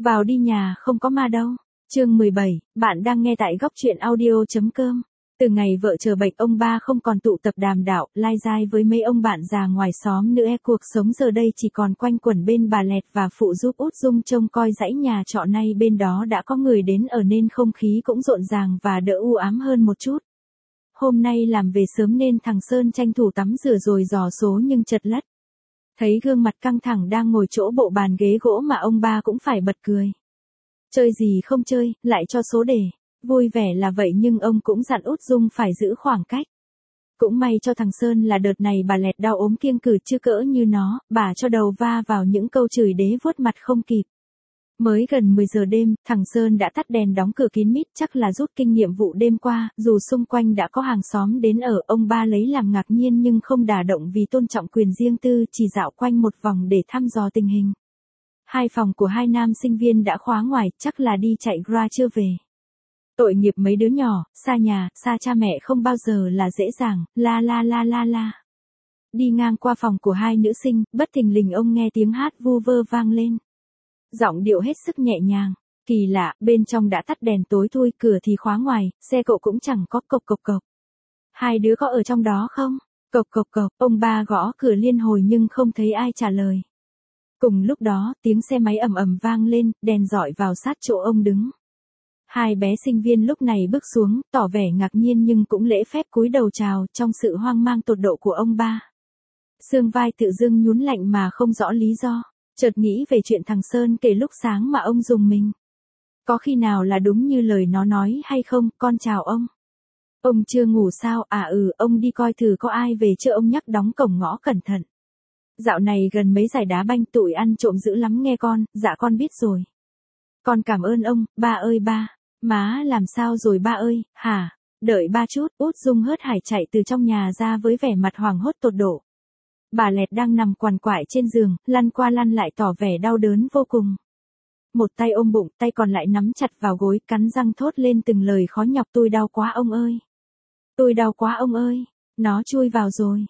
Vào đi nhà không có ma đâu. Chương 17, bạn đang nghe tại góc truyện audio.com. Từ ngày vợ chờ bệnh ông ba không còn tụ tập đàm đạo, lai dai với mấy ông bạn già ngoài xóm nữa, cuộc sống giờ đây chỉ còn quanh quẩn bên bà Lẹt và phụ giúp Út Dung trông coi dãy nhà trọ, nay bên đó đã có người đến ở nên không khí cũng rộn ràng và đỡ u ám hơn một chút. Hôm nay làm về sớm nên thằng Sơn tranh thủ tắm rửa rồi dò số nhưng chật lất. Thấy gương mặt căng thẳng đang ngồi chỗ bộ bàn ghế gỗ mà ông ba cũng phải bật cười. Chơi gì không chơi, lại cho số đề. Vui vẻ là vậy nhưng ông cũng dặn Út Dung phải giữ khoảng cách. Cũng may cho thằng Sơn là đợt này bà Lẹt đau ốm kiêng cử chứ cỡ như nó, bà cho đầu va vào những câu chửi đế vuốt mặt không kịp. Mới gần 10 giờ đêm, thằng Sơn đã tắt đèn đóng cửa kín mít, chắc là rút kinh nghiệm vụ đêm qua, dù xung quanh đã có hàng xóm đến ở, ông ba lấy làm ngạc nhiên nhưng không đả động vì tôn trọng quyền riêng tư, chỉ dạo quanh một vòng để thăm dò tình hình. Hai phòng của hai nam sinh viên đã khóa ngoài, chắc là đi chạy Gra chưa về. Tội nghiệp mấy đứa nhỏ, xa nhà, xa cha mẹ không bao giờ là dễ dàng, la la la la la. Đi ngang qua phòng của hai nữ sinh, bất thình lình ông nghe tiếng hát vu vơ vang lên. Giọng điệu hết sức nhẹ nhàng. Kỳ lạ, bên trong đã tắt đèn tối thui, cửa thì khóa ngoài, xe cộ cũng chẳng có, cộc cộc cộc. Hai đứa có ở trong đó không? Cộc cộc cộc, ông ba gõ cửa liên hồi nhưng không thấy ai trả lời. Cùng lúc đó, tiếng xe máy ầm ầm vang lên, đèn dọi vào sát chỗ ông đứng. Hai bé sinh viên lúc này bước xuống, tỏ vẻ ngạc nhiên nhưng cũng lễ phép cúi đầu chào, trong sự hoang mang tột độ của ông ba. Xương vai tự dưng nhún lạnh mà không rõ lý do. Chợt nghĩ về chuyện thằng Sơn kể lúc sáng mà ông dùng mình. Có khi nào là đúng như lời nó nói hay không, con chào ông. Ông chưa ngủ sao, ông đi coi thử có ai về chưa, ông nhắc đóng cổng ngõ cẩn thận. Dạo này gần mấy giải đá banh tụi ăn trộm dữ lắm nghe con, dạ con biết rồi. Con cảm ơn ông, ba ơi ba. Má làm sao rồi ba ơi, hả? Đợi ba chút, Út Dung hớt hải chạy từ trong nhà ra với vẻ mặt hoảng hốt tột độ. Bà Lẹt đang nằm quằn quại trên giường, lăn qua lăn lại tỏ vẻ đau đớn vô cùng. Một tay ôm bụng, tay còn lại nắm chặt vào gối, cắn răng thốt lên từng lời khó nhọc, tôi đau quá ông ơi. Tôi đau quá ông ơi. Nó chui vào rồi,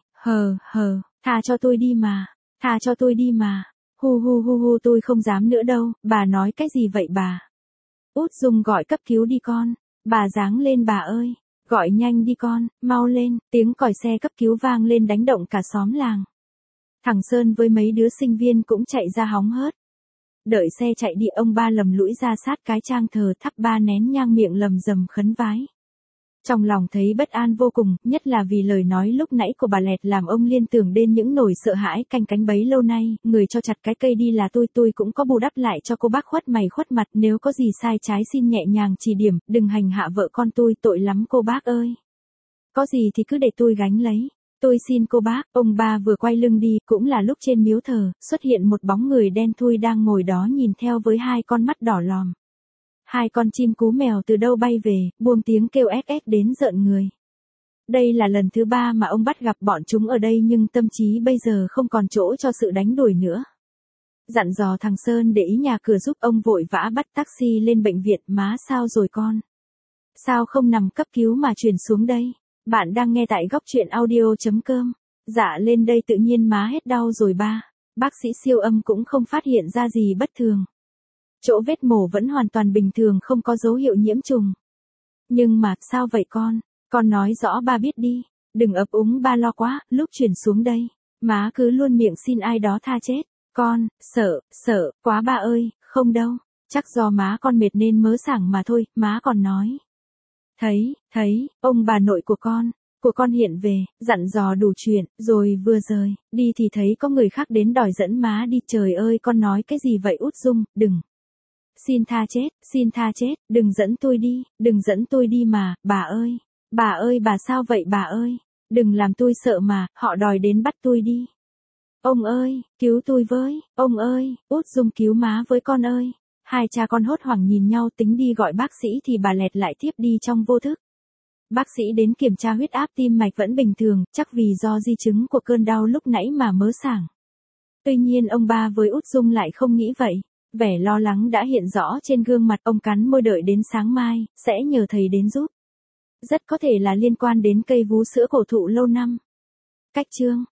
tha cho tôi đi mà, tha cho tôi đi mà. Hu, tôi không dám nữa đâu, bà nói cái gì vậy bà? Út Dung gọi cấp cứu đi con, bà giáng lên bà ơi. Gọi nhanh đi con, mau lên, tiếng còi xe cấp cứu vang lên đánh động cả xóm làng. Thằng Sơn với mấy đứa sinh viên cũng chạy ra hóng hớt. Đợi xe chạy đi, ông ba lầm lũi ra sát cái trang thờ, thắp ba nén nhang, miệng lầm rầm khấn vái. Trong lòng thấy bất an vô cùng, nhất là vì lời nói lúc nãy của bà Lẹt làm ông liên tưởng đến những nỗi sợ hãi canh cánh bấy lâu nay, người cho chặt cái cây đi là tôi cũng có bù đắp lại cho cô bác khuất mày khuất mặt, nếu có gì sai trái xin nhẹ nhàng chỉ điểm, đừng hành hạ vợ con tôi, tội lắm cô bác ơi. Có gì thì cứ để tôi gánh lấy. Tôi xin cô bác. Ông ba vừa quay lưng đi, cũng là lúc trên miếu thờ, xuất hiện một bóng người đen thui đang ngồi đó nhìn theo với hai con mắt đỏ lòm. Hai con chim cú mèo từ đâu bay về, buông tiếng kêu ép đến rợn người. Đây là lần thứ 3 mà ông bắt gặp bọn chúng ở đây nhưng tâm trí bây giờ không còn chỗ cho sự đánh đuổi nữa. Dặn dò thằng Sơn để ý nhà cửa giúp, ông vội vã bắt taxi lên bệnh viện. Má sao rồi con? Sao không nằm cấp cứu mà chuyển xuống đây? Bạn đang nghe tại góc truyện audio.com. Dạ lên đây tự nhiên má hết đau rồi ba. Bác sĩ siêu âm cũng không phát hiện ra gì bất thường. Chỗ vết mổ vẫn hoàn toàn bình thường, không có dấu hiệu nhiễm trùng. Nhưng mà, sao vậy con? Con nói rõ ba biết đi. Đừng ấp úng ba lo quá, lúc chuyển xuống đây. Má cứ luôn miệng xin ai đó tha chết. Con, sợ, quá ba ơi, không đâu. Chắc do má con mệt nên mớ sảng mà thôi, má còn nói. Thấy, ông bà nội của con hiện về, dặn dò đủ chuyện, rồi vừa rời, đi thì thấy có người khác đến đòi dẫn má đi. Trời ơi, con nói cái gì vậy Út Dung, đừng. Xin tha chết, đừng dẫn tôi đi mà, bà ơi bà sao vậy bà ơi, đừng làm tôi sợ mà, họ đòi đến bắt tôi đi. Ông ơi, cứu tôi với, ông ơi, Út Dung cứu má với con ơi. Hai cha con hốt hoảng nhìn nhau tính đi gọi bác sĩ thì bà Lẹt lại thiếp đi trong vô thức. Bác sĩ đến kiểm tra huyết áp tim mạch vẫn bình thường, chắc vì do di chứng của cơn đau lúc nãy mà mớ sảng. Tuy nhiên ông ba với Út Dung lại không nghĩ vậy. Vẻ lo lắng đã hiện rõ trên gương mặt, ông cắn môi đợi đến sáng mai, sẽ nhờ thầy đến giúp. Rất có thể là liên quan đến cây vú sữa cổ thụ lâu năm. Cách chương